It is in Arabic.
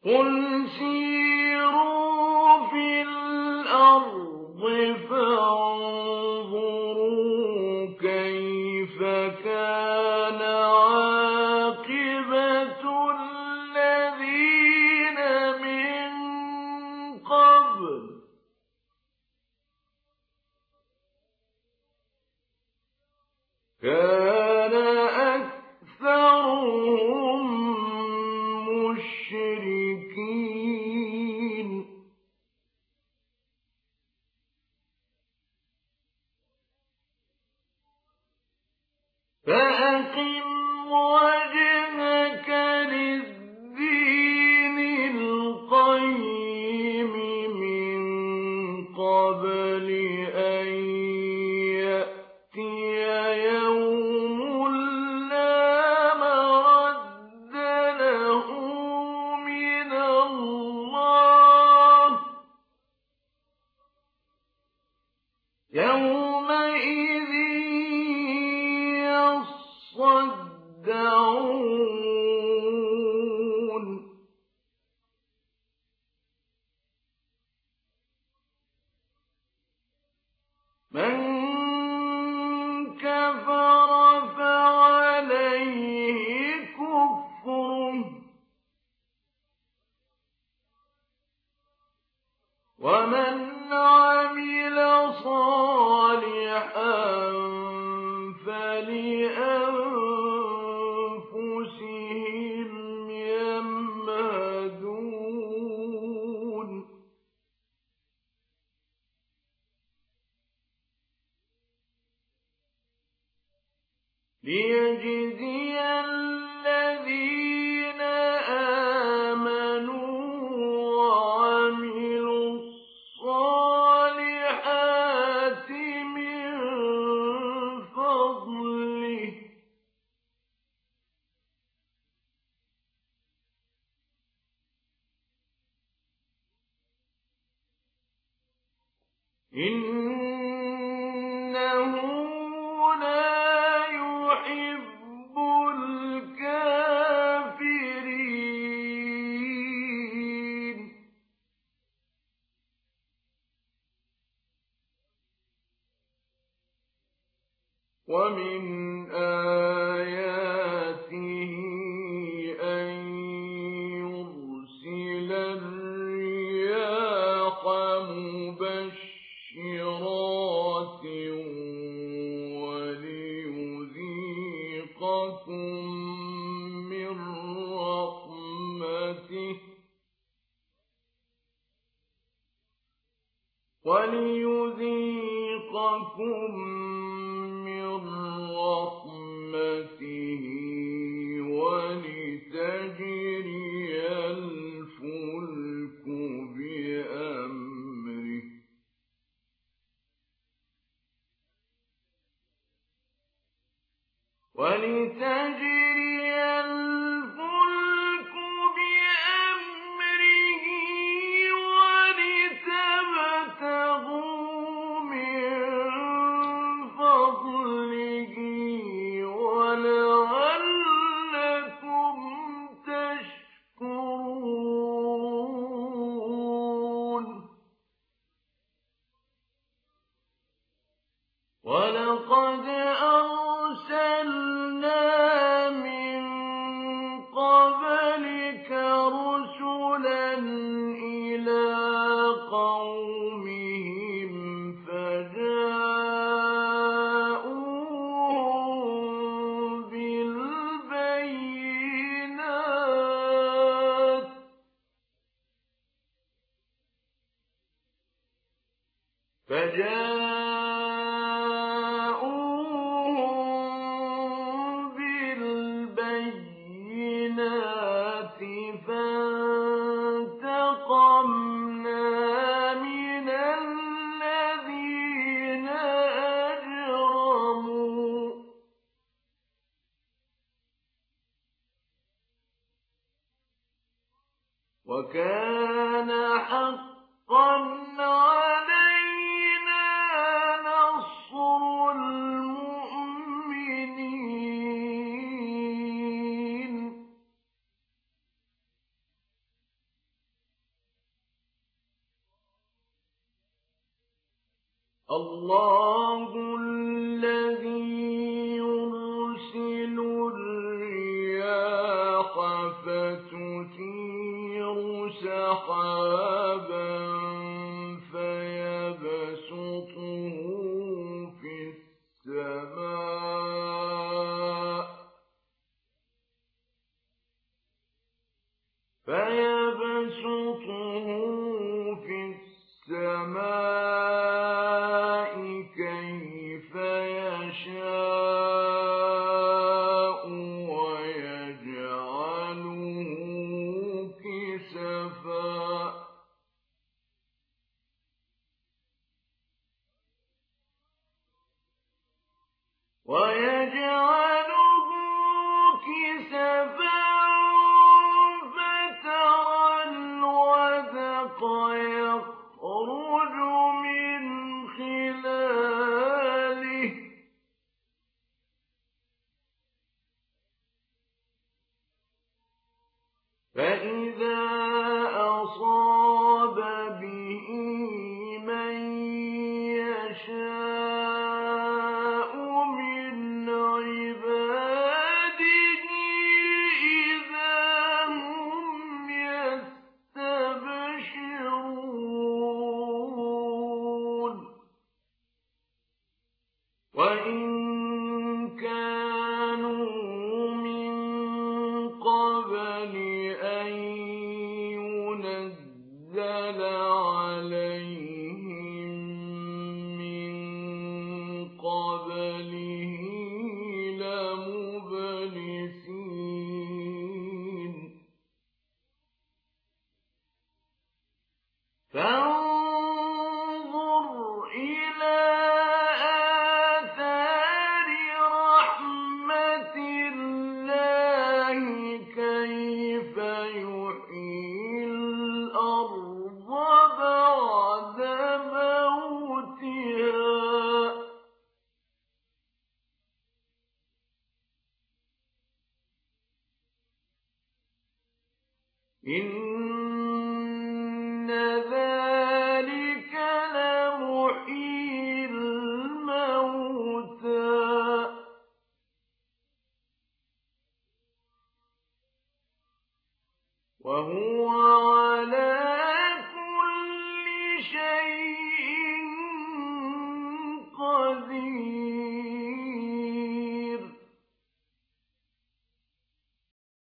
قُلْ سِيرُوا فِي الْأَرْضِ فَانظُرُوا كَيْفَ كَانَ عَاقِبَةُ الَّذِينَ مِن قَبْلُ ۚ كَانَ أَكْثَرُهُم مُّشْرِكِينَ فَأَقِمْ وَجْهَكَ لِلدِّينِ الْقَيِّمِ مِن قَبْلِ أَن يَأْتِيَ يَوْمٌ لَّا مَرَدَّ لَهُ مِنَ اللَّهِ ۖ يَوْمَئِذٍ يَصَّدَّعُونَ مَن كَفَرَ فَعَلَيْهِ كُفْرُهُ ۖ وَمَنْ عَمِلَ صَالِحًا فَلِأَنفُسِهِمْ يَمْهَدُونَ لِيَجْزِيَ الَّذِينَ آمَنُوا وَعَمِلُوا الصَّالِحَاتِ مِن فَضْلِهِ ۚ إِنَّهُ لَا يُحِبُّ الْكَافِرِينَ وَمِنْ آيَاتِهِ أَن يُرْسِلَ الرِّيَاحَ مُبَشِّرَاتٍ وَلِيُذِيقَكُم مِّن رَّحْمَتِهِ وَلِتَجْرِيَ الْفُلْكُ بِأَمْرِهِ وَلِتَبْتَغُوا مِن فَضْلِهِ وَلَعَلَّكُمْ تَشْكُرُونَ وَلَقَدْ أَرْسَلْنَا مِن قَبْلِكَ رُسُلًا إِلَىٰ قَوْمِهِمْ فَجَاءُوهُم بِالْبَيِّنَاتِ فَانتَقَمْنَا مِنَ الَّذِينَ أَجْرَمُوا ۖ وَكَانَ حَقًّا عَلَيْنَا نَصْرُ الْمُؤْمِنِينَ الله الذي يرسل الرياح فتثير سحابا فيبسطه في السماء كيف يشاء ويجعله كسفا فترى الودق يخرج من خلاله فإذا أصاب به من يشاء من عباده إذا هم يستبشرون وإن كانوا من قبل أن ينزل عليهم من قبله لمبلسين فانظر إلى آثار رحمة الله كيف يحيي الأرض بعد موتها إن ذلك لمحيي الموتى وهو